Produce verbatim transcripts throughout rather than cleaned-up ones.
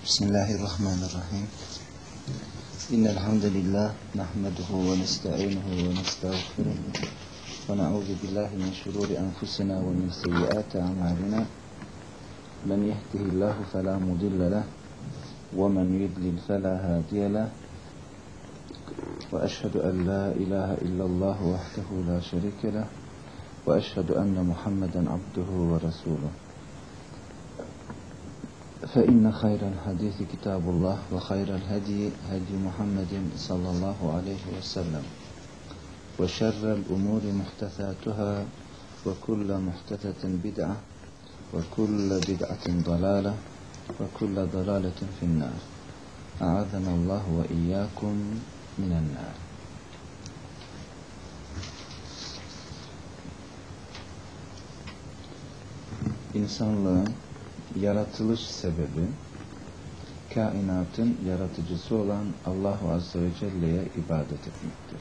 Bismillahirrahmanirrahim. İnnel hamdelellahi nahmeduhu ve nestainuhu ve nestağfiruh ve na'udzu billahi min şururi enfusina ve min seyyiati a'malina. Men yehdihillahu fela mudille leh ve men yudlil fela hadiye leh. Ve eşhedü en la ilahe illallah vahdehu la şerike leh ve eşhedü enne Muhammeden abduhu ve resuluh. فإن خير الحديث كتاب الله وخير الهدي هدي محمد صلى الله عليه وسلم وشر الأمور محدثاتها وكل محدثة بدعة وكل بدعة ضلالة وكل ضلالة في النار أعاذنا الله وإياكم من النار. İnsanlığın yaratılış sebebi, kainatın yaratıcısı olan Allah Azze ve Celle'ye ibadet etmektir.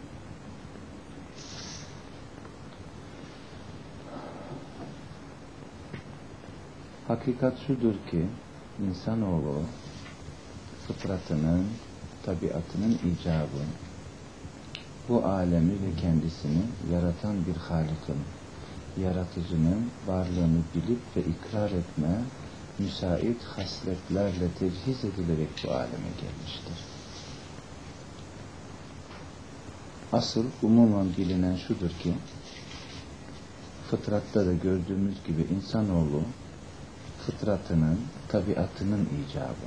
Hakikat şudur ki, insanoğlu fıtratının, tabiatının icabı, bu alemi ve kendisini yaratan bir Halik'in, yaratıcının varlığını bilip ve ikrar etme, müsait hasletlerle tecihiz edilerek bu aleme gelmiştir. Asıl umuman bilinen şudur ki, fıtratta da gördüğümüz gibi insanoğlu, fıtratının, tabiatının icabı.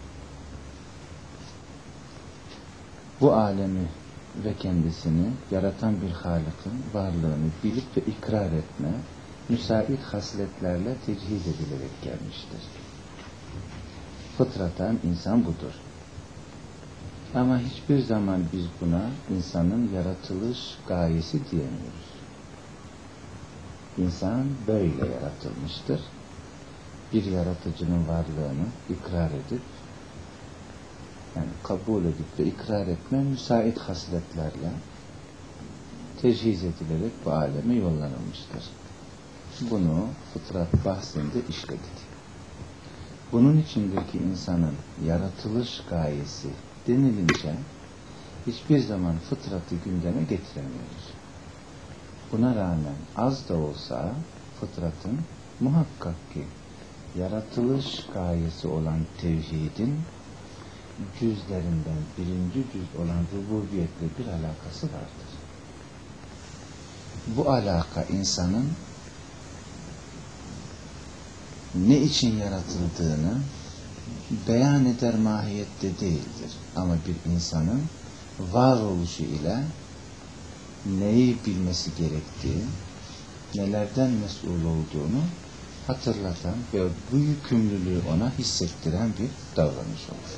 Bu alemi ve kendisini yaratan bir Halık'ın varlığını bilip ve ikrar etme, müsait hasletlerle tecihiz edilerek gelmiştir. Fıtraten insan budur. Ama hiçbir zaman biz buna insanın yaratılış gayesi diyemiyoruz. İnsan böyle yaratılmıştır. Bir yaratıcının varlığını ikrar edip, yani kabul edip ve ikrar etme müsait hasletlerle tecihiz edilerek bu aleme yollanılmıştır. Bunu fıtrat bahsinde işledik. Bunun içindeki insanın yaratılış gayesi denilince hiçbir zaman fıtratı gündeme getiremiyoruz. Buna rağmen az da olsa fıtratın muhakkak ki yaratılış gayesi olan tevhidin cüzlerinden birinci cüz olan rububiyetle bir alakası vardır. Bu alaka insanın ne için yaratıldığını beyan eder mahiyette değildir. Ama bir insanın varoluşu ile neyi bilmesi gerektiği, nelerden mesul olduğunu hatırlatan ve bu yükümlülüğü ona hissettiren bir davranış olur.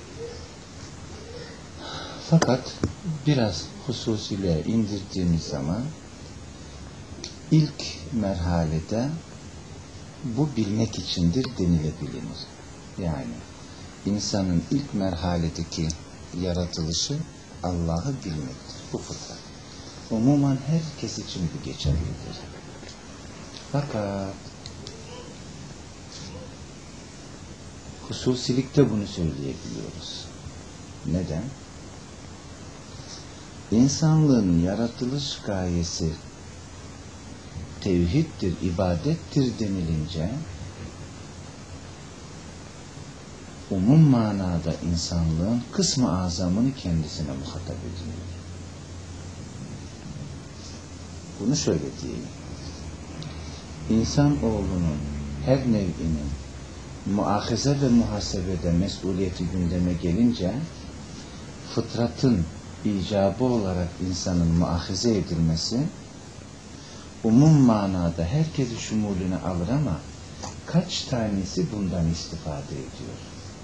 Fakat biraz hususuyla indirdiğimiz zaman ilk merhalede bu bilmek içindir denilebilir. Yani insanın ilk merhaledeki yaratılışı Allah'ı bilmektir. Bu fıtrat. Umuman herkes için bu geçerlidir. Fakat hususilikte bunu söyleyebiliyoruz. Neden? İnsanlığın yaratılış gayesi tevhiddir, ibadettir denilince umum manada insanlığın kısmı azamını kendisine muhatap ediyor. Bunu şöyle diyeyim. İnsanoğlunun her nev'inin muahize ve muhasebede mesuliyeti gündeme gelince fıtratın icabı olarak insanın muahize edilmesi umum manada herkesi şumulüne alır ama kaç tanesi bundan istifade ediyor?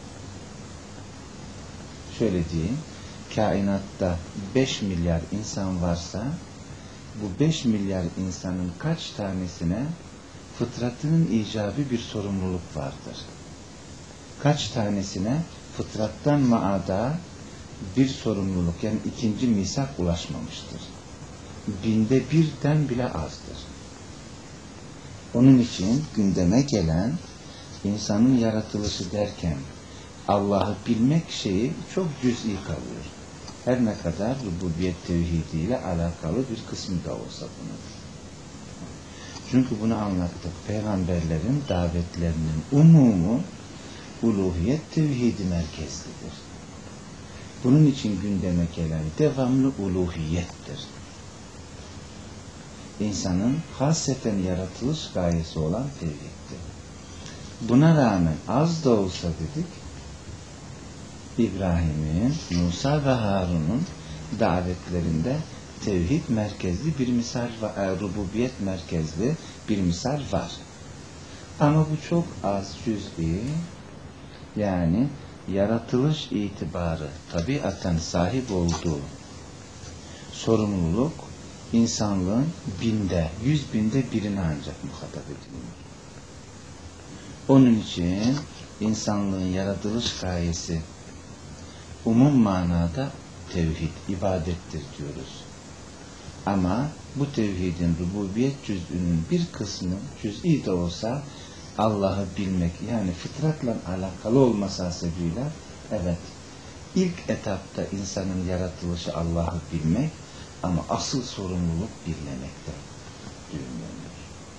Şöyle diyeyim, kainatta beş milyar insan varsa bu beş milyar insanın kaç tanesine fıtratının icabı bir sorumluluk vardır? Kaç tanesine fıtrattan maada bir sorumluluk, yani ikinci misak ulaşmamıştır? Binde birden bile azdır. Onun için gündeme gelen insanın yaratılışı derken Allah'ı bilmek şeyi çok cüz'i kalıyor. Her ne kadar rububiyet tevhidiyle alakalı bir kısmı da olsa bunun. Çünkü bunu anlattık. Peygamberlerin davetlerinin umumu uluhiyet tevhidi merkezlidir. Bunun için gündeme gelen devamlı uluhiyettir. İnsanın hasreten yaratılış gayesi olan tevhiddir. Buna rağmen az da olsa dedik, İbrahim'in, Musa ve Harun'un davetlerinde tevhid merkezli bir misal var, rububiyet merkezli bir misal var. Ama bu çok az cüz'i, yani yaratılış itibarı tabiaten sahip olduğu sorumluluk insanlığın binde, yüz binde birine ancak muhatap ediliyor. Onun için insanlığın yaratılış gayesi umum manada tevhid, ibadettir diyoruz. Ama bu tevhidin rububiyet cüz'ünün bir kısmı cüz'i de olsa Allah'ı bilmek, yani fıtratla alakalı olması hasebiyle, evet, ilk etapta insanın yaratılışı Allah'ı bilmek, ama asıl sorumluluk bilmemekte düğümlenir.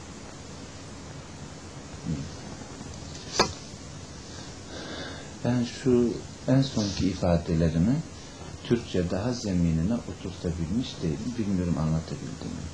Ben şu en sonki ifadelerimi Türkçe daha zeminine oturtabilmiş değilim. Bilmiyorum anlatabildim mi?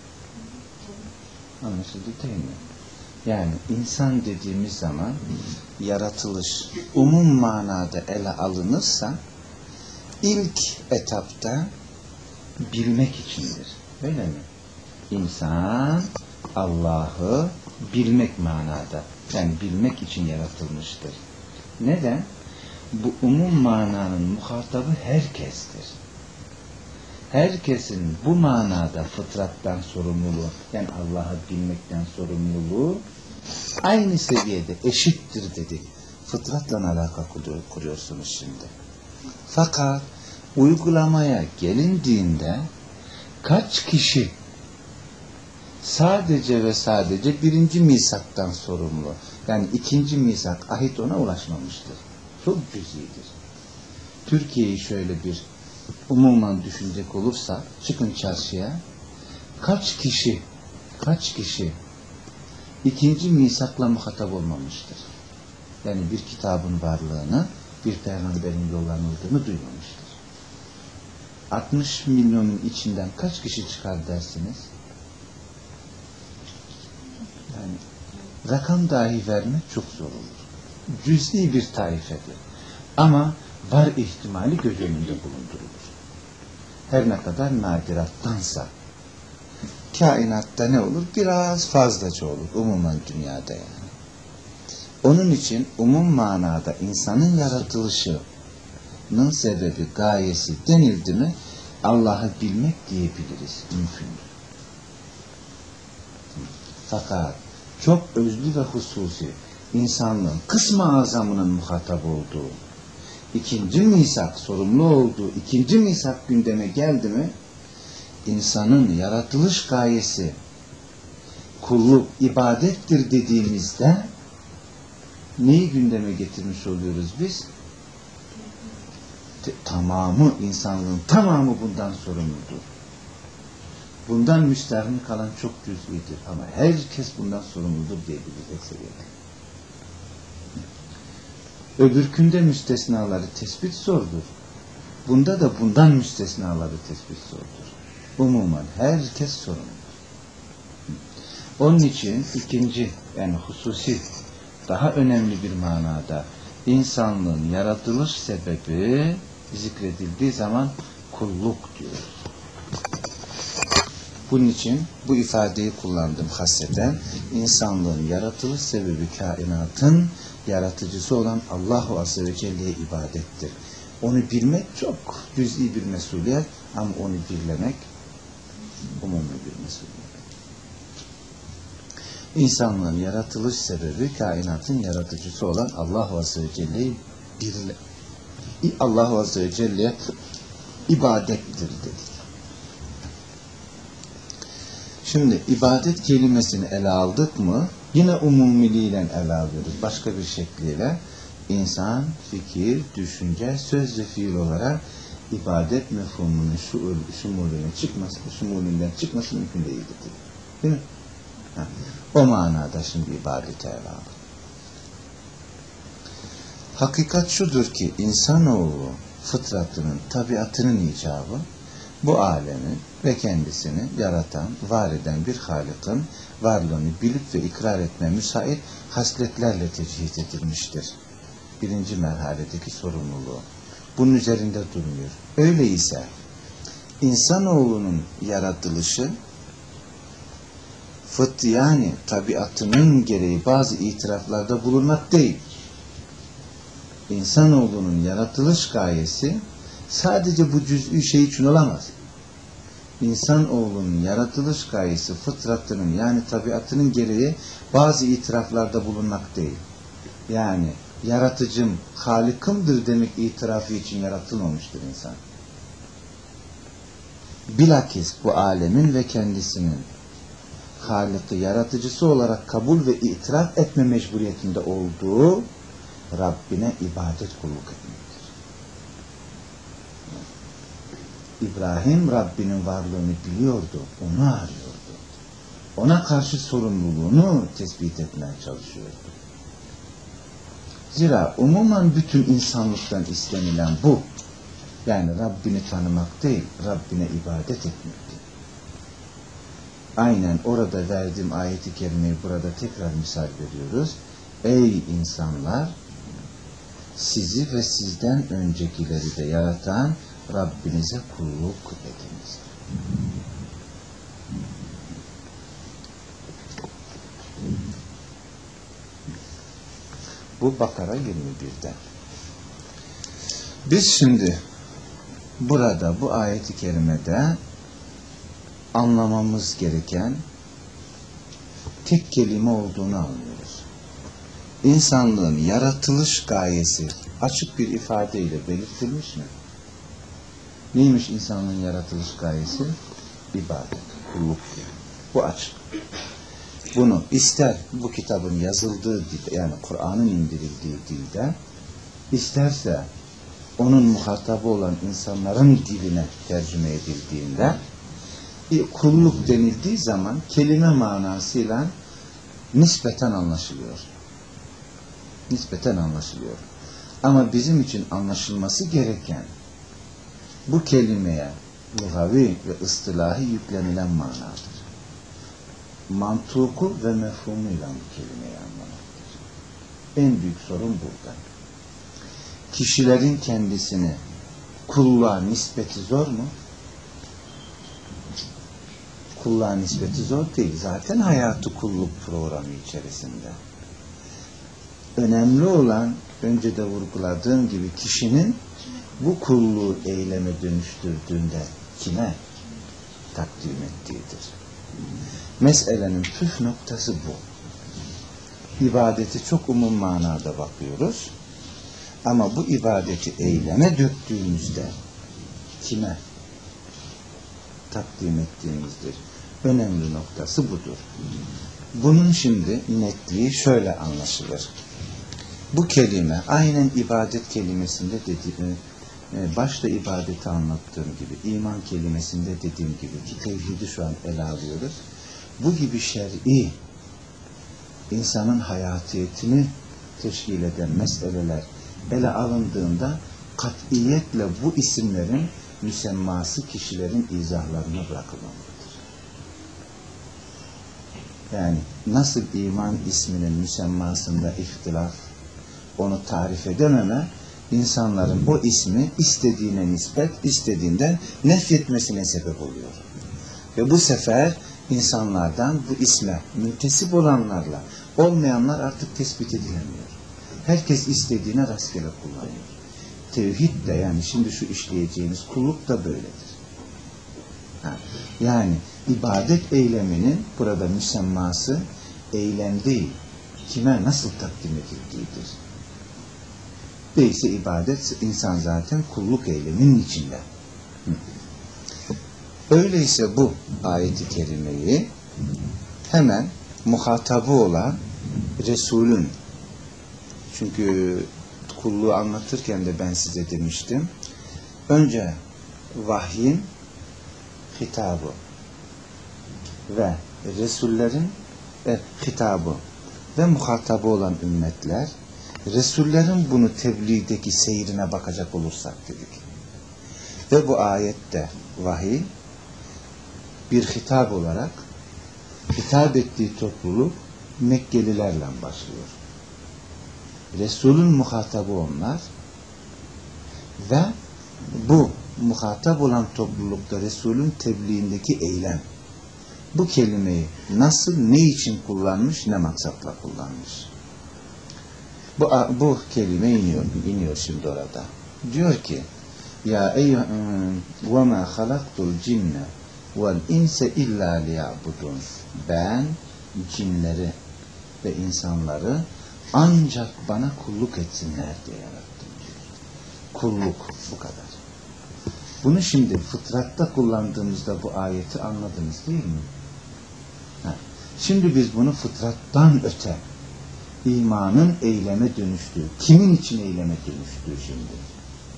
Anlaşıldı değil mi? Yani insan dediğimiz zaman yaratılış umum manada ele alınırsa ilk etapta bilmek içindir. Öyle mi? İnsan Allah'ı bilmek manada, yani bilmek için yaratılmıştır. Neden? Bu umum mananın muhatabı herkestir. Herkesin bu manada fıtrattan sorumluluğu, yani Allah'ı bilmekten sorumluluğu aynı seviyede eşittir dedik. Fıtratla alaka kuruyorsunuz şimdi. Fakat uygulamaya gelindiğinde kaç kişi sadece ve sadece birinci misaktan sorumlu? Yani ikinci misak, ahit ona ulaşmamıştır. Çok cüz'idir. Türkiye'yi şöyle bir umuman düşünecek olursa, çıkın çarşıya, kaç kişi, kaç kişi ikinci misakla muhatap olmamıştır? Yani bir kitabın varlığını, bir peygamberin yollanıldığını duymamıştır. altmış milyonun içinden kaç kişi çıkar dersiniz? Yani rakam dahi vermek çok zor olur. Cüz'i bir taifedir. Ama var ihtimali göz önünde bulundurulur. Her ne kadar nadirattansa. Kainatta ne olur? Biraz fazlaca olur. Umuman dünyada yani. Onun için umum manada insanın yaratılışının sebebi, gayesi denildi mi Allah'ı bilmek diyebiliriz. Mümkündür. Fakat çok özlü ve hususi insanlığın kısmı azamının muhatap olduğu, ikinci misak, sorumlu olduğu ikinci misak gündeme geldi mi, insanın yaratılış gayesi kulluk, ibadettir dediğimizde neyi gündeme getirmiş oluyoruz biz? T- tamamı, insanlığın tamamı bundan sorumludur. Bundan müstahni kalan çok cüz'idir ama herkes bundan sorumludur diyebilecek seviyede. Öbürkünde müstesnaları tespit zordur. Bunda da bundan müstesnaları tespit zordur. Umuman herkes sorumludur. Onun için ikinci, yani hususi, daha önemli bir manada insanlığın yaratılış sebebi zikredildiği zaman kulluk diyoruz. Bunun için bu ifadeyi kullandım hasreten. İnsanlığın yaratılış sebebi kainatın yaratıcısı olan Allah-u Azze ve Celle'ye ibadettir. Onu bilmek çok cüz'i bir mesuliyet ama onu birlemek umumi bir mesuliyet. İnsanlığın yaratılış sebebi kainatın yaratıcısı olan Allah-u Azze ve Celle'yi birle Allah-u Azze ve Celle'ye ibadettir dedik. Şimdi ibadet kelimesini ele aldık mı yine umumiliğiyle ele alıyoruz. Başka bir şekliyle insan, fikir, düşünce, söz ve fiil olarak ibadet mefhumunun şu şumulüne çıkması, şumulünden çıkması mümkün değildir. Değil mi? Ha. O manada şimdi ibadete ele alır. Hakikat şudur ki insanoğlu fıtratının, tabiatının icabı bu alemi ve kendisini yaratan, var eden bir Halık'ın varlığını bilip ve ikrar etmeye müsait hasletlerle tecihit edilmiştir. Birinci merhaledeki sorumluluğu. Bunun üzerinde durmuyor. Öyleyse insanoğlunun yaratılışı fıt yani tabiatının gereği bazı itiraflarda bulunmak değil. İnsanoğlunun yaratılış gayesi sadece bu cüz'i şey için olamaz. İnsanoğlunun yaratılış gayesi fıtratının yani tabiatının gereği bazı itiraflarda bulunmak değil. Yani yaratıcım, Halık'ımdır demek itirafı için yaratılmamıştır insan. Bilakis bu alemin ve kendisinin Halık'ı yaratıcısı olarak kabul ve itiraf etme mecburiyetinde olduğu Rabbine ibadet kulluk etmektir. İbrahim Rabbinin varlığını biliyordu, onu arıyordu. Ona karşı sorumluluğunu tespit etmeye çalışıyordu. Zira umuman bütün insanlıktan istenilen bu. Yani Rabbini tanımak değil, Rabbine ibadet etmektir. Aynen orada verdiğim ayeti kerimeyi burada tekrar misal veriyoruz. Ey insanlar! Sizi ve sizden öncekileri de yaratan Rabbinize kulluk ediniz. Bu Bakara yirmi bir'de. Biz şimdi burada bu ayeti kerimede anlamamız gereken tek kelime olduğunu anlıyoruz. İnsanlığın yaratılış gayesi açık bir ifadeyle belirtilmiş mi? Neymiş insanlığın yaratılış gayesi? İbadet, kulluk. Bu açık. Bunu ister bu kitabın yazıldığı dilde, yani Kur'an'ın indirildiği dilde, isterse onun muhatabı olan insanların diline tercüme edildiğinde, kulluk denildiği zaman kelime manasıyla nispeten anlaşılıyor. Nispeten anlaşılıyor. Ama bizim için anlaşılması gereken bu kelimeye lugavi ve ıstılahi yüklenilen manadır. Mantuku ve mefhumuyla bu kelimeyi anlamaktır. En büyük sorun burada. Kişilerin kendisini kulluğa nispeti zor mu? Kulluğa nispeti zor değil. Zaten hayatı kulluk programı içerisinde. Önemli olan, önce de vurguladığım gibi, kişinin bu kulluğu eyleme dönüştürdüğünde kime takdim ettiğidir. Meselenin püf noktası bu. İbadeti çok umum manada bakıyoruz. Ama bu ibadeti eyleme döktüğümüzde kime takdim ettiğimizdir. Önemli noktası budur. Bunun şimdi netliği şöyle anlaşılır. Bu kelime aynen ibadet kelimesinde dediğim, başta ibadeti anlattığım gibi, iman kelimesinde dediğim gibi ki tevhidi şu an ele alıyoruz. Bu gibi şer'i, insanın hayatiyetini teşkil eden meseleler ele alındığında katiyetle bu isimlerin müsemması kişilerin izahlarına bırakılmalıdır. Yani nasıl iman isminin müsemmasında ihtilaf, onu tarif edememe, insanların o ismi istediğine nispet, istediğinden nefretmesine sebep oluyor. Ve bu sefer insanlardan bu isme müntesip olanlarla olmayanlar artık tespit edilemiyor. Herkes istediğine rastgele kullanıyor. Tevhid de, yani şimdi şu işleyeceğimiz kulluk da böyledir. Ha, yani ibadet eyleminin burada müsemması eylem değil, kime nasıl takdim edildiğidir. Değilse ibadet, insan zaten kulluk eyleminin içinde. Hı. Öyleyse bu ayet-i kerimeyi hemen muhatabı olan Resulün, çünkü kulluğu anlatırken de ben size demiştim. Önce vahyin hitabı ve Resullerin e, hitabı ve muhatabı olan ümmetler, Resullerin bunu tebliğdeki seyrine bakacak olursak dedik. Ve bu ayette vahiy bir hitap olarak hitap ettiği topluluk Mekkelilerle başlıyor. Resulün muhatabı onlar ve bu muhatap olan toplulukta Resulün tebliğindeki eylem. Bu kelimeyi nasıl, ne için kullanmış, ne maksatla kullanmış. Bu, bu kelime iniyor, iniyor şimdi orada. Diyor ki, ya eyyühü ve ma halaktul cinne vel inse illa liya'budun. Ben cinleri ve insanları ancak bana kulluk etsinler diye yarattım diyor. Kulluk, bu kadar. Bunu şimdi fıtratta kullandığımızda bu ayeti anladınız değil mi? Ha. Şimdi biz bunu fıtrattan öte imanın eyleme dönüştüğü, kimin için eyleme dönüştüğü şimdi?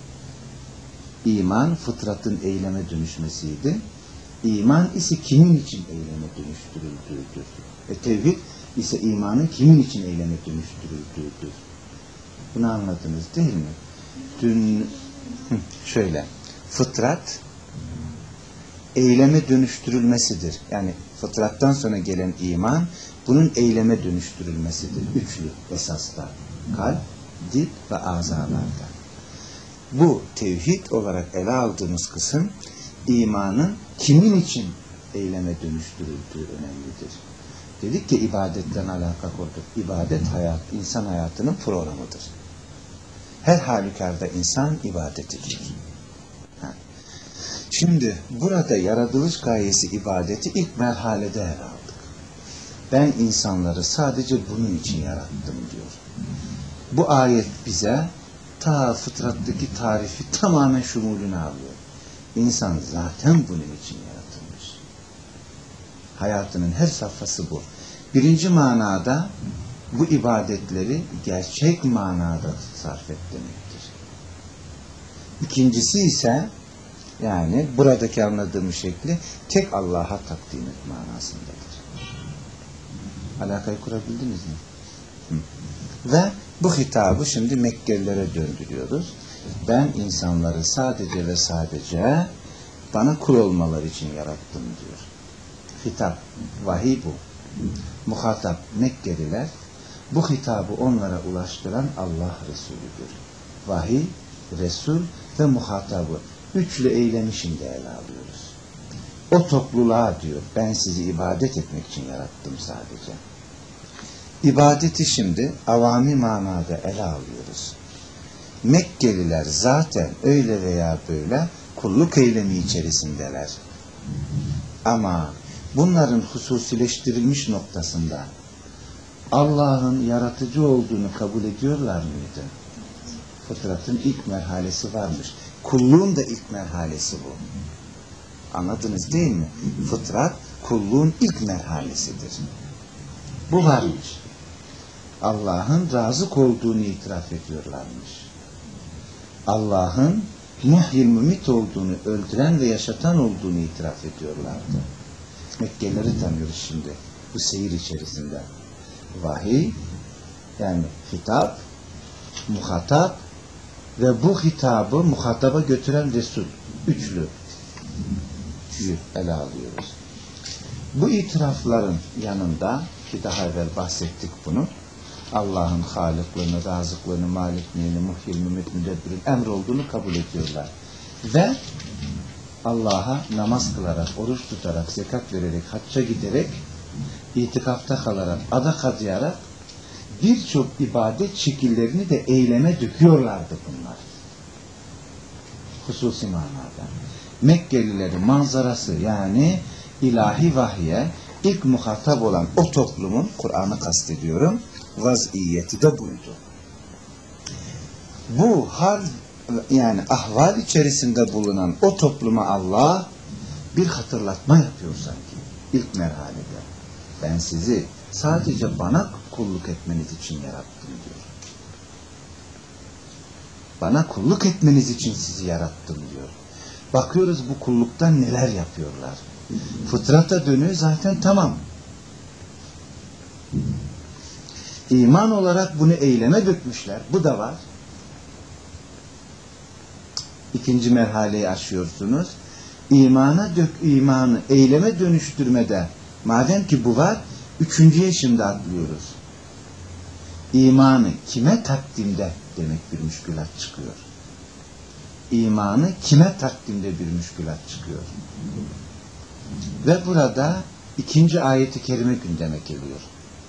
İman fıtratın eyleme dönüşmesiydi. İman ise kimin için eyleme dönüştürüldüğüdür. E tevhid ise imanın kimin için eyleme dönüştürüldüğüdür. Bunu anladınız değil mi? Dün şöyle, fıtrat eyleme dönüştürülmesidir. Yani fıtrattan sonra gelen iman bunun eyleme dönüştürülmesidir. Üçlü esaslar. Kalp, dil ve azalarda. Bu tevhid olarak ele aldığımız kısım imanın kimin için eyleme dönüştürüldüğü önemlidir. Dedik ki ibadetten alaka kurduk. İbadet hayat, insan hayatının programıdır. Her halükarda insan ibadet ediyor. Şimdi burada yaratılış gayesi ibadeti ilk merhalede ele aldık. Ben insanları sadece bunun için yarattım diyor. Bu ayet bize ta fıtrattaki tarifi tamamen şumulünü alıyor. İnsan zaten bunun için yaratılmış. Hayatının her safhası bu. Birinci manada bu ibadetleri gerçek manada sarf et demektir. İkincisi ise yani buradaki anladığımız şekli tek Allah'a takdim et manasındadır. Alakayı kurabildiniz mi? Hı. Ve bu hitabı şimdi Mekkelilere döndürüyoruz. Ben insanları sadece ve sadece bana kul olmaları için yarattım diyor. Hitap, vahiy bu. Muhatap Mekkeliler, bu hitabı onlara ulaştıran Allah Resulüdür. Vahiy, Resul ve muhatabı. Üçlü eylemi şimdi ele alıyoruz. O topluluğa diyor, ben sizi ibadet etmek için yarattım sadece. İbadeti şimdi avami manada ele alıyoruz. Mekkeliler zaten öyle veya böyle kulluk eylemi içerisindeler. Ama bunların hususileştirilmiş noktasında Allah'ın yaratıcı olduğunu kabul ediyorlar mıydı? Fıtratın ilk merhalesi varmış. Kulluğun da ilk merhalesi bu. Anladınız değil mi? Fıtrat kulluğun ilk merhalesidir. Bu varmış. Allah'ın razık olduğunu itiraf ediyorlarmış. Allah'ın muhyil mümit olduğunu, öldüren ve yaşatan olduğunu itiraf ediyorlardı. Mekkelileri tanıyoruz şimdi bu seyir içerisinde. Vahiy, yani hitap, muhatap ve bu hitabı muhataba götüren Resul. Üçlü ele alıyoruz. Bu itirafların yanında ki daha evvel bahsettik bunu, Allah'ın haliklığını, razıklığını, malikliğini, muhyil, mümit, müdebbirin emr olduğunu kabul ediyorlar. Ve Allah'a namaz kılarak, oruç tutarak, zekat vererek, hacca giderek, itikafta kalarak, adak adayarak birçok ibadet şekillerini de eyleme döküyorlardı bunlar. Hususi manada. Mekkelilerin manzarası yani ilahi vahye ilk muhatap olan o toplumun, Kur'an'ı kastediyorum, vaziyeti de buydu. Bu hal yani ahval içerisinde bulunan o topluma Allah bir hatırlatma yapıyor sanki ilk merhalede. Ben sizi sadece bana kulluk etmeniz için yarattım diyor. Bana kulluk etmeniz için sizi yarattım diyor. Bakıyoruz bu kulluktan neler yapıyorlar. Fıtrata dönüyor zaten tamam. İman olarak bunu eyleme dökmüşler. Bu da var. İkinci merhaleyi aşıyorsunuz. İmana dök, imanı eyleme dönüştürmede madem ki bu var, üçüncüye şimdi atlıyoruz. İmanı kime takdimde demek bir müşkülat çıkıyor. İmanı kime takdimde bir müşkülat çıkıyor. Ve burada ikinci ayeti kerime gündeme geliyor.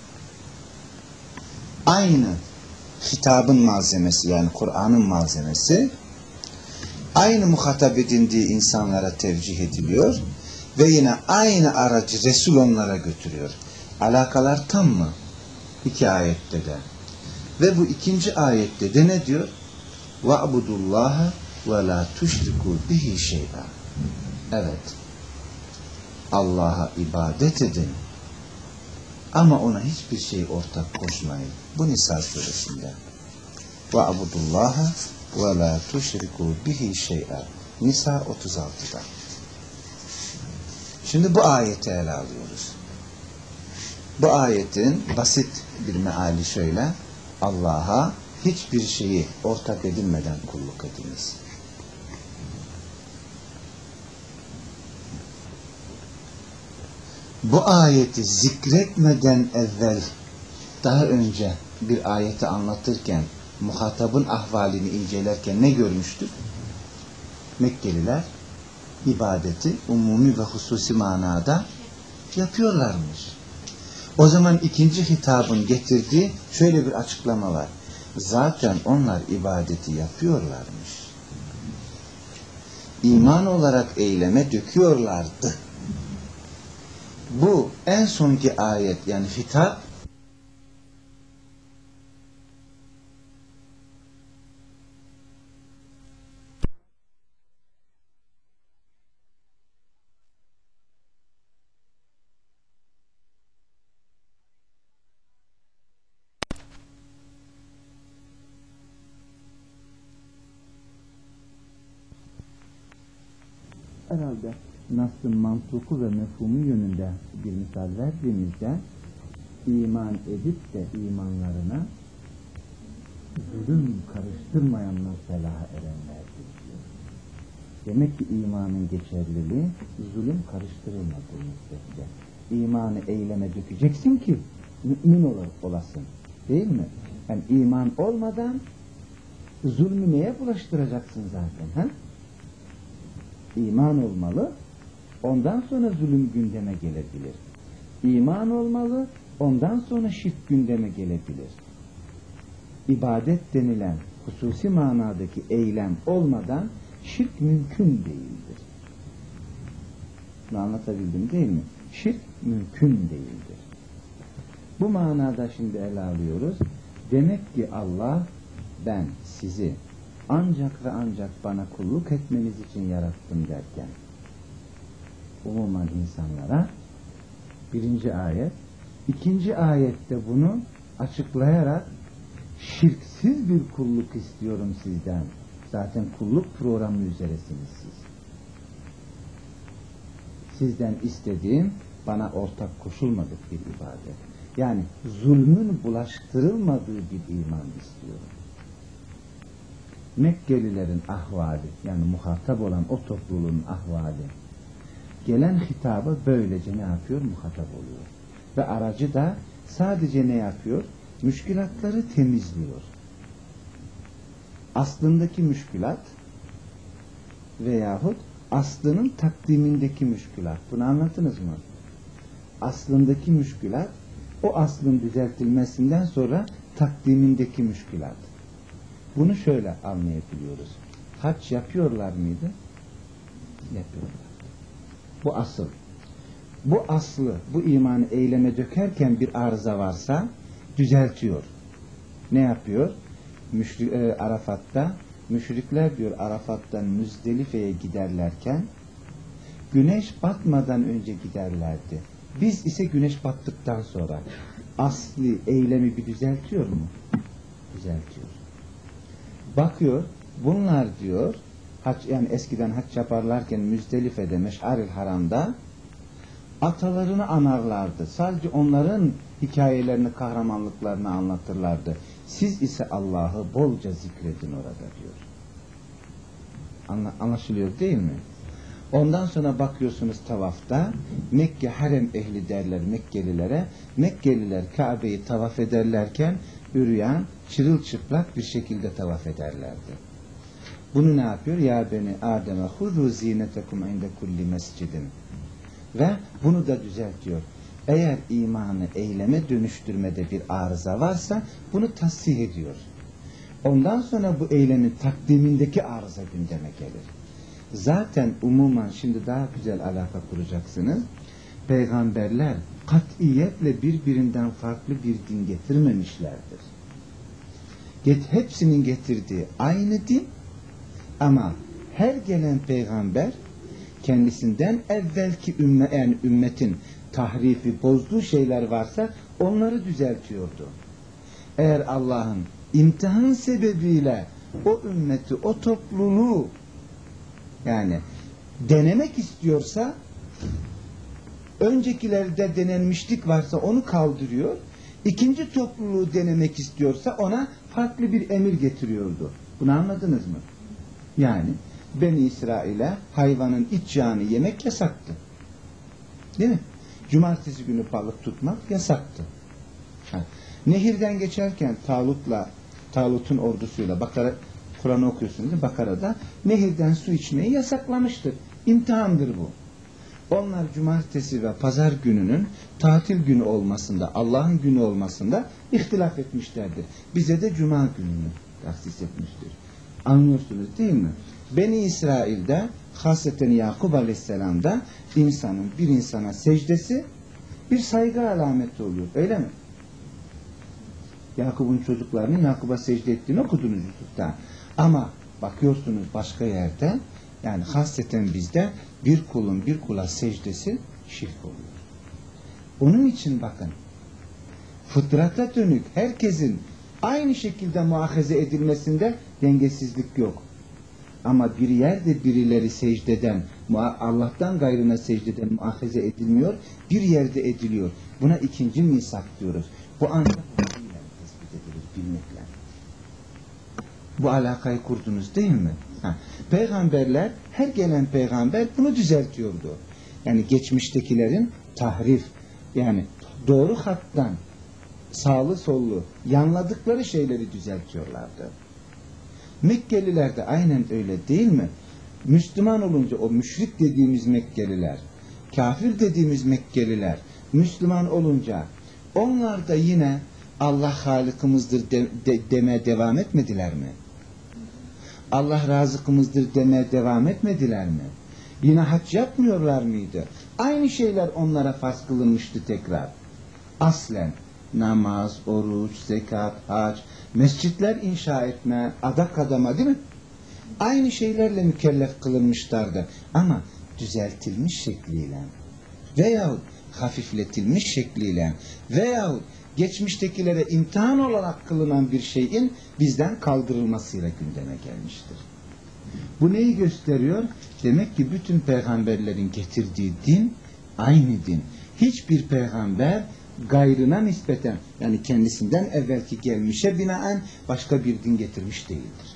Aynı hitabın malzemesi, yani Kur'an'ın malzemesi aynı muhatap edindiği insanlara tevcih ediliyor ve yine aynı aracı Resul onlara götürüyor. Alakalar tam mı? İki ayette de. Ve bu ikinci ayette de ne diyor? وَعْبُدُ اللّٰهَ وَلَا تُشْرِكُوا بِهِ شَيْئًا. Evet. Allah'a ibadet edin. Ama ona hiçbir şey ortak koşmayın. Bu Nisa suresinde. وَعْبُدُ اللّٰهَ وَلَا تُشْرِكُوا بِهِ شَيْئًا. Nisa otuz altıda. Şimdi bu ayeti ele alıyoruz. Bu ayetin basit bir meali şöyle: Allah'a hiçbir şeyi ortak edinmeden kulluk ediniz. Bu ayeti zikretmeden evvel, daha önce bir ayeti anlatırken muhatabın ahvalini incelerken ne görmüştük? Mekkeliler ibadeti umumi ve hususi manada yapıyorlarmış. O zaman ikinci hitabın getirdiği şöyle bir açıklama var. Zaten onlar ibadeti yapıyorlarmış. İman olarak eyleme döküyorlardı. Bu en sonki ayet, yani hitap herhalde Nas'ın mantuku ve mefhumu yönünde bir misal verdiğimizde iman edip de imanlarına zulüm karıştırmayanlar felaha erenlerdir diyor. Demek ki imanın geçerliliği zulüm karıştırılmadığı müddetçe. İmanı eyleme dökeceksin ki mümin olasın. Değil mi? Yani iman olmadan zulmü neye bulaştıracaksın zaten? He? İman olmalı, ondan sonra zulüm gündeme gelebilir. İman olmalı, ondan sonra şirk gündeme gelebilir. İbadet denilen hususi manadaki eylem olmadan şirk mümkün değildir. Bunu anlatabildim değil mi? Şirk mümkün değildir. Bu manada şimdi ele alıyoruz. Demek ki Allah, ben sizi ancak ve ancak bana kulluk etmeniz için yarattım derken umuman insanlara birinci ayet, ikinci ayette bunu açıklayarak şirksiz bir kulluk istiyorum sizden. Zaten kulluk programı üzeresiniz siz. Sizden istediğim bana ortak koşulmadık bir ibadet. Yani zulmün bulaştırılmadığı bir iman istiyorum. Mekkelilerin ahvali, yani muhatap olan o topluluğun ahvali, gelen hitaba böylece ne yapıyor? Muhatap oluyor. Ve aracı da sadece ne yapıyor? Müşkülatları temizliyor. Aslındaki müşkülat veyahut aslının takdimindeki müşkülat. Bunu anlattınız mı? Aslındaki müşkülat, o aslın düzeltilmesinden sonra takdimindeki müşkülat. Bunu şöyle anlayabiliyoruz. Hac yapıyorlar mıydı? Yapıyorlar. Bu asıl. Bu aslı, bu imanı eyleme dökerken bir arıza varsa düzeltiyor. Ne yapıyor? Müşri, e, Arafat'ta, müşrikler diyor Arafat'tan Müzdelife'ye giderlerken güneş batmadan önce giderlerdi. Biz ise güneş battıktan sonra. Asli eylemi bir düzeltiyor mu? Düzeltiyor. Bakıyor, Bunlar diyor, hac, yani eskiden hac yaparlarken Müzdelife'de, Meş'aril Haram'da atalarını anarlardı. Sadece onların hikayelerini, kahramanlıklarını anlatırlardı. Siz ise Allah'ı bolca zikredin orada diyor. Anla, anlaşılıyor değil mi? Ondan sonra bakıyorsunuz tavafta Mekke harem ehli derler Mekkelilere. Mekkeliler Kabe'yi tavaf ederlerken üryan, çırılçıplak bir şekilde tavaf ederlerdi. Bunu ne yapıyor? Ya beni Adem'e huzu zinetekum inde kulli mescidin. Ve bunu da düzeltiyor. Eğer imanı eyleme dönüştürmede bir arıza varsa bunu tasih ediyor. Ondan sonra bu eylemin takdimindeki arıza gündeme gelir. Zaten umuman şimdi daha güzel alaka kuracaksınız. Peygamberler katiyetle birbirinden farklı bir din getirmemişlerdir. Get, hepsinin getirdiği aynı din ama her gelen peygamber kendisinden evvelki ümme, yani ümmetin tahrifi, bozduğu şeyler varsa onları düzeltiyordu. Eğer Allah'ın imtihan sebebiyle o ümmeti, o topluluğu yani denemek istiyorsa, öncekilerde denenmişlik varsa onu kaldırıyor, ikinci topluluğu denemek istiyorsa ona farklı bir emir getiriyordu. Bunu anladınız mı? Yani Beni İsrail'e hayvanın iç yağını yemek yasaktı. Değil mi? Cumartesi günü balık tutmak yasaktı. Ha. Nehirden geçerken Talut'la, Talut'un ordusuyla Bakara, Kur'an'ı okuyorsunuz. Bakara'da nehirden su içmeyi yasaklamıştır. İmtihandır bu. Onlar cumartesi ve pazar gününün tatil günü olmasında, Allah'ın günü olmasında ihtilaf etmişlerdir. Bize de cuma gününü tahsis etmiştir. Anlıyorsunuz değil mi? Beni İsrail'de, hasreten Yakub Aleyhisselam'da insanın bir insana secdesi bir saygı alameti oluyor. Öyle mi? Yakup'un çocuklarının Yakup'a secde ettiğini okudunuz YouTube'da. Ama bakıyorsunuz başka yerde, yani hasreten bizde bir kulun bir kula secdesi şirk oluyor. Onun için bakın, fıtrata dönük herkesin aynı şekilde muahaze edilmesinde dengesizlik yok. Ama bir yerde birileri secdeden, Allah'tan gayrına secdeden muahaze edilmiyor, bir yerde ediliyor. Buna ikinci misak diyoruz. Bu ancak bilgiyle tespit edilir, bilmekle. Bu alakayı kurdunuz değil mi? Ha. Peygamberler, her gelen peygamber bunu düzeltiyordu. Yani geçmiştekilerin tahrif, yani doğru hattan sağlı sollu yanladıkları şeyleri düzeltiyorlardı. Mekkeliler de aynen öyle değil mi? Müslüman olunca o müşrik dediğimiz Mekkeliler, kafir dediğimiz Mekkeliler, Müslüman olunca onlar da yine Allah Halık'ımızdır de, de, demeye devam etmediler mi? Allah razıkımızdır demeye devam etmediler mi? Yine hac yapmıyorlar mıydı? Aynı şeyler onlara farz kılınmıştı tekrar. Aslen namaz, oruç, zekat, hac, mescitler inşa etme, adak adama değil mi? Aynı şeylerle mükellef kılınmışlardı. Ama düzeltilmiş şekliyle veyahut hafifletilmiş şekliyle veyahut geçmiştekilere imtihan olarak kılınan bir şeyin bizden kaldırılmasıyla gündeme gelmiştir. Bu neyi gösteriyor? Demek ki bütün peygamberlerin getirdiği din aynı din. Hiçbir peygamber gayrına nispeten, yani kendisinden evvelki gelmişe binaen başka bir din getirmiş değildir.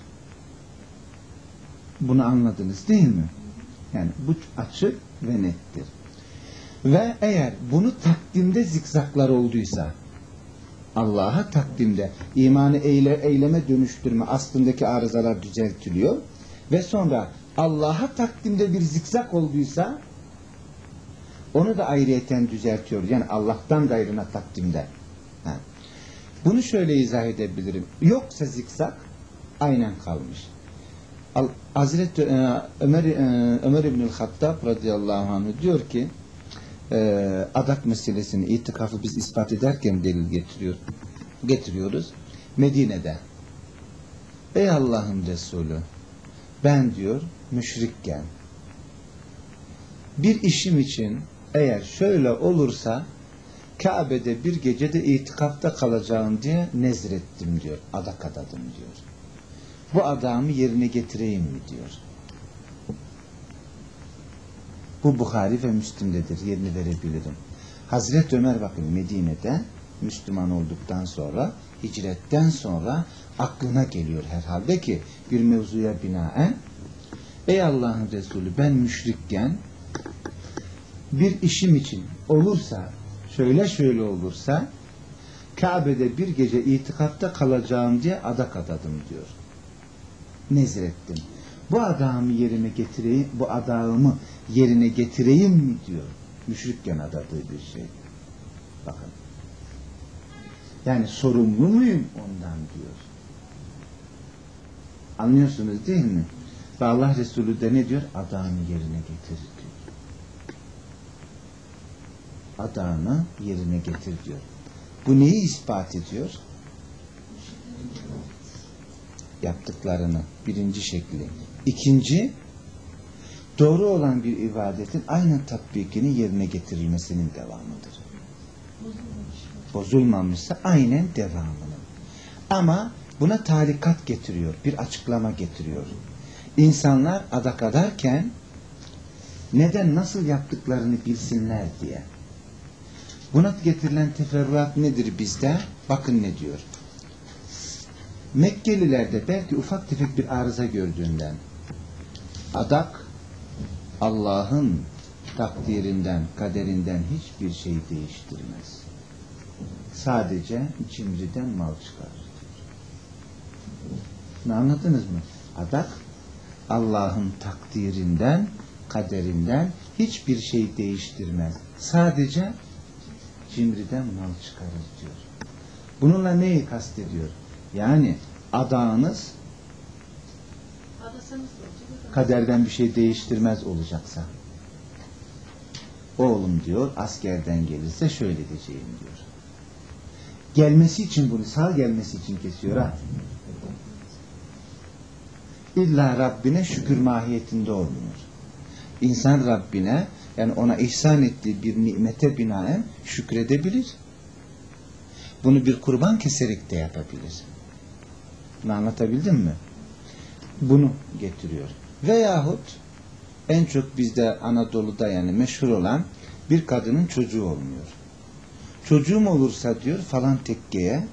Bunu anladınız değil mi? Yani bu açık ve nettir. Ve eğer bunu takdimde zikzaklar olduysa, Allah'a takdimde imanı eyle, eyleme dönüştürme aslındaki arızalar düzeltiliyor ve sonra Allah'a takdimde bir zikzak olduysa onu da ayrıyeten düzeltiyor. Yani Allah'tan gayrına takdimde. Ha. Bunu şöyle izah edebilirim. Yoksa zikzak aynen kalmış. Hazreti Ömer, Ömer İbnül Hattab radıyallahu anh diyor ki e, adak meselesini, itikafı biz ispat ederken delil getiriyor, getiriyoruz. Medine'de. Ey Allah'ın Resulü, ben diyor müşrikken bir işim için eğer şöyle olursa Kabe'de bir gecede itikafta kalacağım diye nezrettim diyor. Adak adadım diyor. bu adamı yerine getireyim mi diyor. Bu Buhari ve Müslim'dedir. Yerini verebilirim. Hazreti Ömer bakın Medine'de Müslüman olduktan sonra, hicretten sonra aklına geliyor herhalde ki bir mevzuya binaen, ey Allah'ın Resulü, ben müşrikken bir işim için olursa, şöyle şöyle olursa Kabe'de bir gece itikatta kalacağım diye adak adadım diyor. Nezrettim. Bu adamı yerine getireyim, bu adamı yerine getireyim mi diyor. Müşrikken adadığı bir şey. Bakın. Yani sorumlu muyum ondan diyor. Anlıyorsunuz değil mi? Ve Allah Resulü de ne diyor? Adamı yerine getir diyor. Adamı yerine getir diyor. Bu neyi ispat ediyor? Yaptıklarını. Birinci şekli. İkinci, doğru olan bir ibadetin aynen tatbikinin yerine getirilmesinin devamıdır. Bozulmamışsa aynen devamının. Ama buna talikat getiriyor. Bir açıklama getiriyor. İnsanlar adak adarken neden, nasıl yaptıklarını bilsinler diye. Buna getirilen teferruat nedir bizde? Bakın ne diyor. Mekkelilerde belki ufak tefek bir arıza gördüğünden adak Allah'ın takdirinden, kaderinden hiçbir şey değiştirmez. Sadece cimriden mal çıkarır. Ne anladınız mı? Adak Allah'ın takdirinden, kaderinden hiçbir şey değiştirmez. Sadece cimriden mal çıkarır diyor. Bununla neyi kastediyor? Yani adağınız kaderden bir şey değiştirmez olacaksa. Oğlum diyor askerden gelirse şöyle diyeceğim diyor. Gelmesi için, bunu sağ gelmesi için kesiyor ha. İlla Rabbine şükür mahiyetinde olmuyor. İnsan Rabbine, yani ona ihsan ettiği bir nimete binaen şükredebilir. Bunu bir kurban keserek de yapabilir. Bunu anlatabildim mi? Bunu getiriyor. Veyahut en çok bizde Anadolu'da yani meşhur olan bir kadının çocuğu olmuyor. Çocuğum olursa diyor falan tekkeye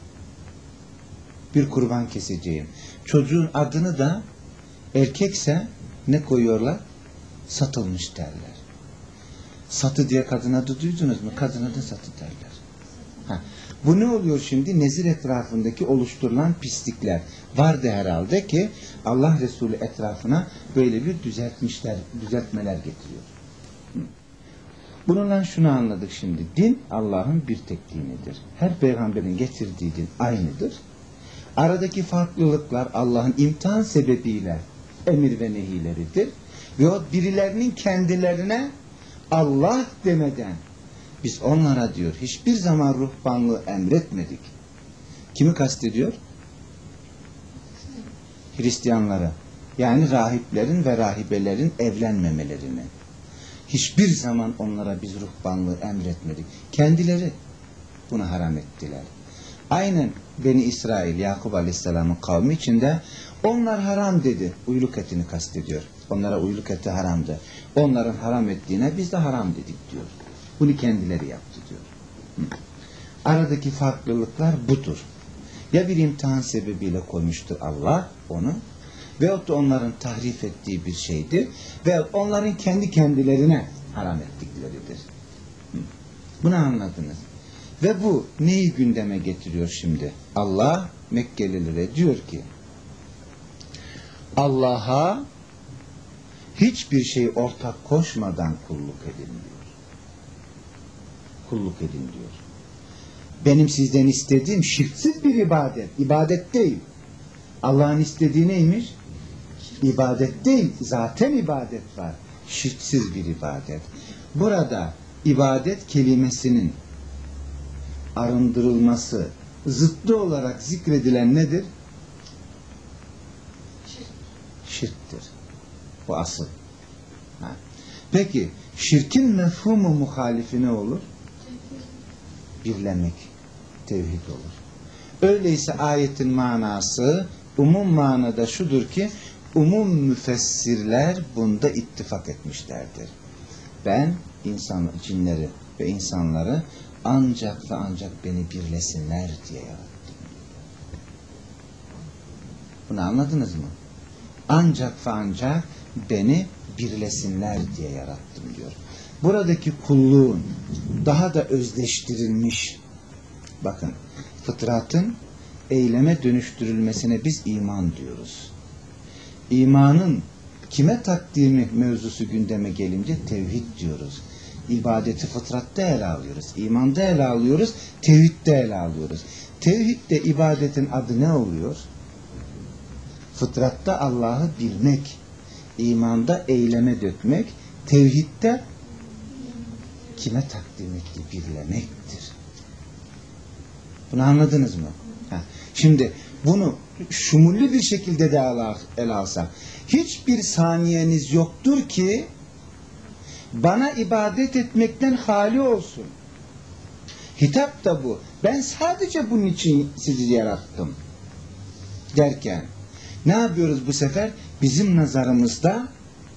bir kurban keseceğim. Çocuğun adını da erkekse ne koyuyorlar? Satılmış derler. Satı diye kadın adı duydunuz mu? Kadın adı satı derler. Ha. Bu ne oluyor şimdi? Nezir etrafındaki oluşturulan pislikler. Vardı herhalde ki Allah Resulü etrafına böyle bir düzeltmişler, düzeltmeler getiriyor. Bununla şunu anladık şimdi. Din Allah'ın bir tek dinidir. Her peygamberin getirdiği din aynıdır. Aradaki farklılıklar Allah'ın imtihan sebebiyle emir ve nehileridir. Ve o birilerinin kendilerine Allah demeden biz onlara diyor hiçbir zaman ruhbanlığı emretmedik. Kimi kastediyor? Hristiyanları. Yani rahiplerin ve rahibelerin evlenmemelerini. Hiçbir zaman onlara biz ruhbanlığı emretmedik. Kendileri bunu haram ettiler. Aynen Beni İsrail, Yakup Aleyhisselam'ın kavmi içinde onlar haram dedi. Uyluk etini kastediyor. Onlara uyluk eti haramdı. Onların haram ettiğine biz de haram dedik diyor. Bunu kendileri yaptı diyor. Hı. Aradaki farklılıklar budur. Ya bir imtihan sebebiyle koymuştur Allah onu, veyahut da onların tahrif ettiği bir şeydir, veyahut onların kendi kendilerine haram ettikleridir. Hı. Bunu anladınız. Ve bu neyi gündeme getiriyor şimdi? Allah Mekkelilere diyor ki Allah'a hiçbir şey ortak koşmadan kulluk edin diyor. Kulluk edin diyor. Benim sizden istediğim şirksiz bir ibadet. İbadet değil. Allah'ın istediği neymiş? İbadet değil. Zaten ibadet var. Şirksiz bir ibadet. Burada ibadet kelimesinin arındırılması, zıttı olarak zikredilen nedir? Şirktir. Bu asıl. Ha. Peki, şirkin mefhumu muhalifi ne olur? Birlemek, tevhid olur. Öyleyse ayetin manası Umum manada şudur ki, umum müfessirler bunda ittifak etmişlerdir. Ben insan, cinleri ve insanları ancak ve ancak beni birlesinler diye yarattım. Bunu anladınız mı? Ancak ve ancak beni birlesinler diye yarattım diyor. Buradaki kulluğun daha da özleştirilmiş, bakın, fıtratın eyleme dönüştürülmesine biz iman diyoruz. İmanın kime takdimi mevzusu gündeme gelince tevhid diyoruz. İbadeti fıtratta ele alıyoruz. İmanda ele alıyoruz. Tevhidde ele alıyoruz. Tevhidde ibadetin adı ne oluyor? Fıtratta Allah'ı bilmek. İmanda eyleme dökmek. Tevhidde kime takdim ettiği birlemektir. Bunu anladınız mı? Ha. Şimdi bunu şumullü bir şekilde de ele alsak, hiçbir saniyeniz yoktur ki bana ibadet etmekten hali olsun. Hitap da bu. Ben sadece bunun için sizi yarattım derken ne yapıyoruz bu sefer? Bizim nazarımızda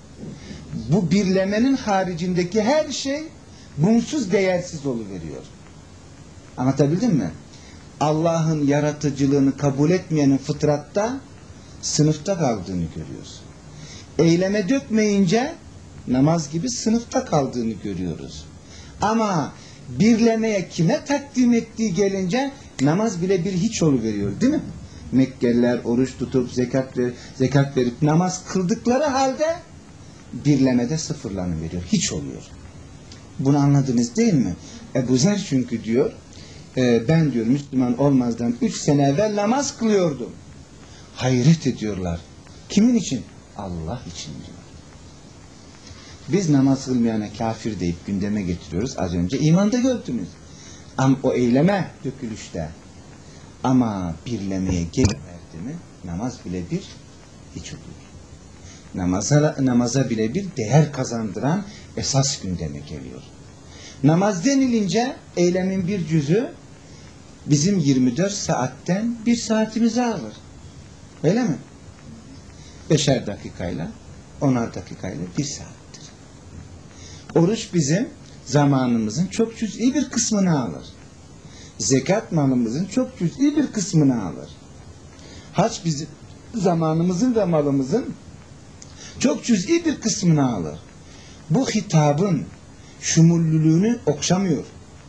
bu birlemenin haricindeki her şey bunsuz, değersiz oluveriyor. Anlatabildim mi? Allah'ın yaratıcılığını kabul etmeyenin fıtratta sınıfta kaldığını görüyoruz. Eyleme dökmeyince namaz gibi sınıfta kaldığını görüyoruz. Ama birlemeye kime takdim ettiği gelince namaz bile bir hiç oluveriyor, değil mi? Mekkeliler oruç tutup zekat, ver, zekat verip namaz kıldıkları halde birlemede sıfırlanıveriyor. Hiç oluyor. Bunu anladınız değil mi? Ebu Zer çünkü diyor, e, ben diyor Müslüman olmazdan üç sene evvel namaz kılıyordum. Hayret ediyorlar. Kimin için? Allah için diyor. Biz namaz kılmayana kafir deyip gündeme getiriyoruz. Az önce imanda gördünüz. Ama o eyleme dökülüşte. Ama birlemeye gelmedi mi namaz bile bir hiç oluyor. Namaza, namaza bile bir değer kazandıran esas gündeme geliyor. Namaz denilince eylemin bir cüzü bizim yirmi dört saatten bir saatimizi alır. Öyle mi? Beşer dakikayla, onar dakikayla bir saattir. Oruç bizim zamanımızın çok cüz'i bir kısmını alır. Zekat malımızın çok cüz'i bir kısmını alır. Hac bizim zamanımızın ve malımızın çok cüz'i bir kısmını alır. Bu hitabın şumullülüğünü okşamıyor.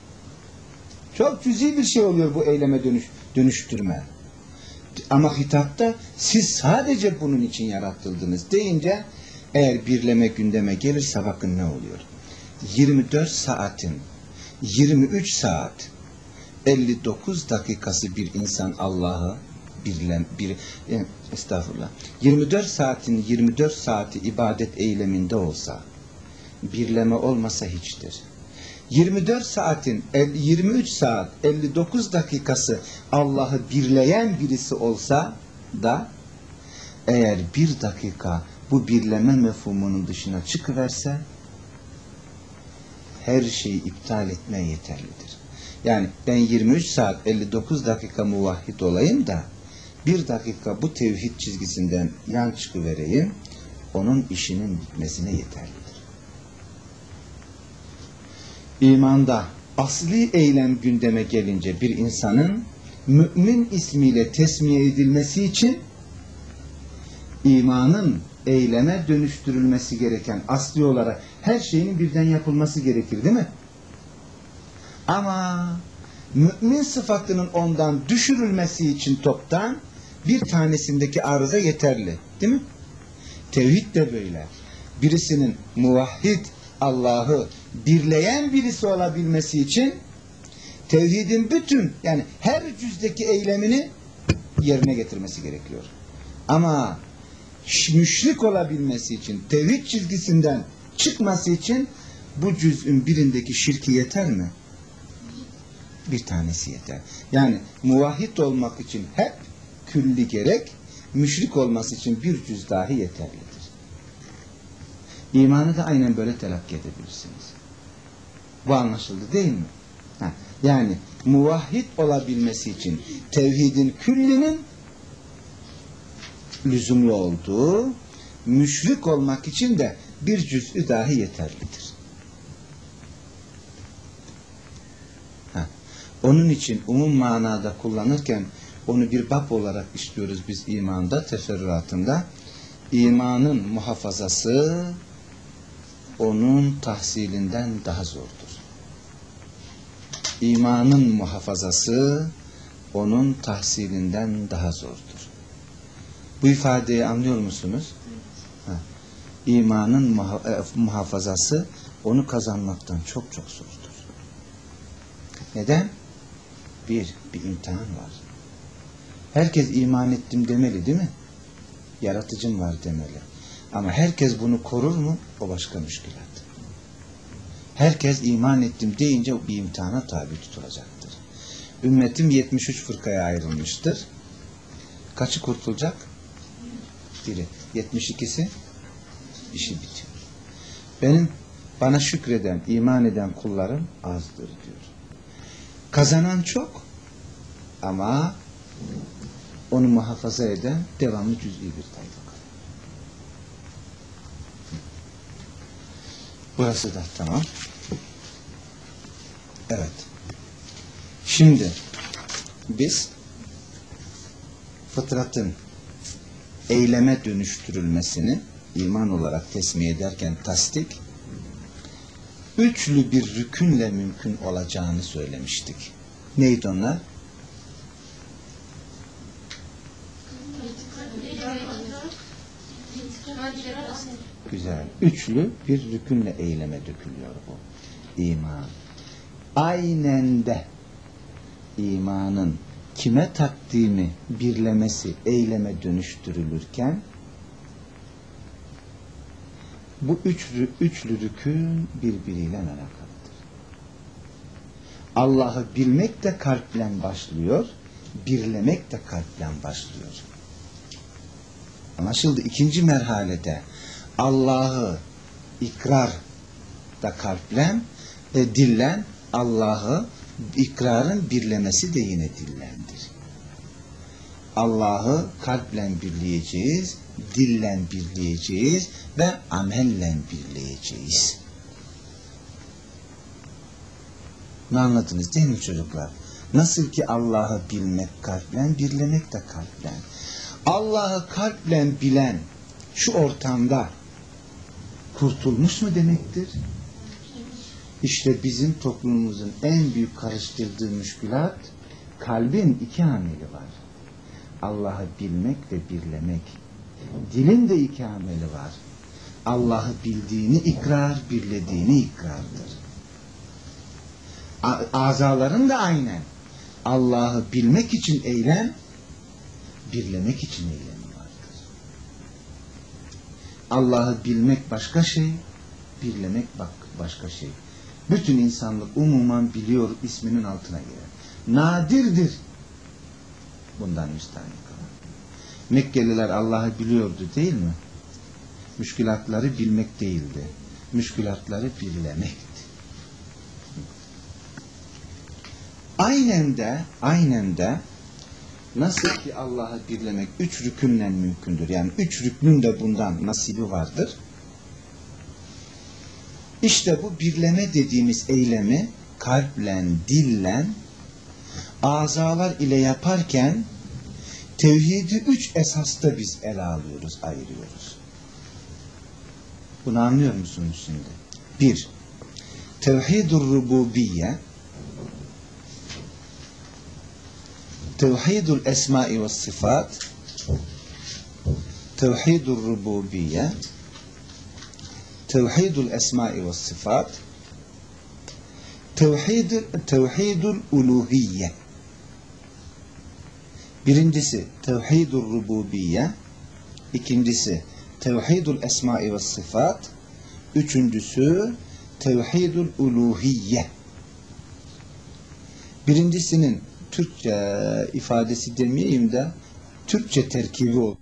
Çok cüz'i bir şey oluyor bu eyleme dönüş, dönüştürme. Ama hitapta siz sadece bunun için yaratıldınız deyince eğer birleme gündeme gelirse bakın ne oluyor. yirmi dört saatin yirmi üç saat elli dokuz dakikası bir insan Allah'ı birlem, bir, e, estağfurullah yirmi dört saatin yirmi dört saati ibadet eyleminde olsa, birleme olmasa hiçtir. yirmi dört saatin yirmi üç saat elli dokuz dakikası Allah'ı birleyen birisi olsa da eğer bir dakika bu birleme mefhumunun dışına çıkıverse her şeyi iptal etmeye yeterlidir. Yani ben yirmi üç saat elli dokuz dakika muvahhid olayım da bir dakika bu tevhid çizgisinden yan çıkıvereyim, onun işinin bitmesine yeterlidir. İmanda asli eylem gündeme gelince bir insanın mümin ismiyle tesmiye edilmesi için imanın eyleme dönüştürülmesi gereken asli olarak her şeyin birden yapılması gerekir, değil mi? Ama mümin sıfatının ondan düşürülmesi için toptan bir tanesindeki arıza yeterli, değil mi? Tevhid de böyle. Birisinin muvahhid, Allah'ı birleyen birisi olabilmesi için tevhidin bütün, yani her cüzdeki eylemini yerine getirmesi gerekiyor. Ama müşrik olabilmesi için, tevhid çizgisinden çıkması için bu cüz'ün birindeki şirki yeter mi? Bir tanesi yeter. Yani muvahhid olmak için hep külli gerek, müşrik olması için bir cüz dahi yeterlidir. İmanı da aynen böyle telakki edebilirsiniz. Bu anlaşıldı değil mi? Ha, yani muvahhid olabilmesi için tevhidin küllinin lüzumlu olduğu, müşrik olmak için de bir cüz'ü dahi yeterlidir. Ha. Onun için umum manada kullanırken onu bir bab olarak işliyoruz biz imanda, teferruatında. İmanın muhafazası onun tahsilinden daha zordur. İmanın muhafazası onun tahsilinden daha zordur. Bu ifadeyi anlıyor musunuz? Ha. İmanın muhafazası onu kazanmaktan çok çok zordur. Neden? Bir, bir imtihan var. Herkes iman ettim demeli değil mi? Yaratıcım var demeli. Ama herkes bunu korur mu? O başka müşkilat. Herkes iman ettim deyince bir imtihana tabi tutulacaktır. Ümmetim yetmiş üç fırkaya ayrılmıştır. Kaçı kurtulacak? Biri. yetmiş ikisi işi bitiyor. Benim bana şükreden, iman eden kullarım azdır diyor. Kazanan çok ama onu muhafaza eden devamlı cüz'i bir tayfa. Burası da tamam. Evet. Şimdi biz fıtratın eyleme dönüştürülmesini iman olarak tesmiye ederken tasdik üçlü bir rükünle mümkün olacağını söylemiştik. Neydi onlar? Güzel. Üçlü bir rükünle eyleme dökülüyor bu. İman. Aynen de imanın kime takdimi, birlemesi, eyleme dönüştürülürken bu üçlü, üçlü rükün birbiriyle alakalıdır. Allah'ı bilmek de kalple başlıyor, birlemek de kalple başlıyor. Anlaşıldı. İkinci merhalede Allah'ı ikrar da kalple ve dillen, Allah'ı ikrarın birlemesi de yine dillendir. Allah'ı kalple birleyeceğiz, dillen birleyeceğiz ve amelle birleyeceğiz. Ne anladınız değil mi çocuklar? Nasıl ki Allah'ı bilmek kalple, birlemek de kalple. Allah'ı kalple bilen şu ortamda kurtulmuş mu demektir? İşte bizim toplumumuzun en büyük karıştırdığı müşkülat, kalbin iki ameli var. Allah'ı bilmek ve birlemek. Dilin de iki ameli var. Allah'ı bildiğini ikrar, birlediğini ikrardır. Azaların da aynen. Allah'ı bilmek için eylem, birlemek için eylemi vardır. Allah'ı bilmek başka şey, birlemek başka şey. Bütün insanlık umuman biliyor, isminin altına girer. Nadirdir bundan müstahnik olan. Mekkeliler Allah'ı biliyordu değil mi? Müşkülatları bilmek değildi. Müşkülatları birlemekti. Aynen de, aynen de nasıl ki Allah'ı birlemek üç rükünle mümkündür. Yani üç rüknün de bundan nasibi vardır. İşte bu birleme dediğimiz eylemi kalple, dille, azalar ile yaparken tevhidi üç esasta biz ele alıyoruz, ayırıyoruz. Bunu anlıyor musunuz şimdi? Bir, tevhid-ül rububiyye, tevhid-ül esma-i ve sıfat, tevhid-ül rububiyye, tevhid-ül esma-i ve sıfat, tevhid-ül uluhiyye. Birincisi tevhid-ül rububiyye, ikincisi tevhid-ül esma-i ve sıfat, üçüncüsü tevhid-ül uluhiyye. Birincisinin Türkçe ifadesi demeyeyim de Türkçe terkibi oldu.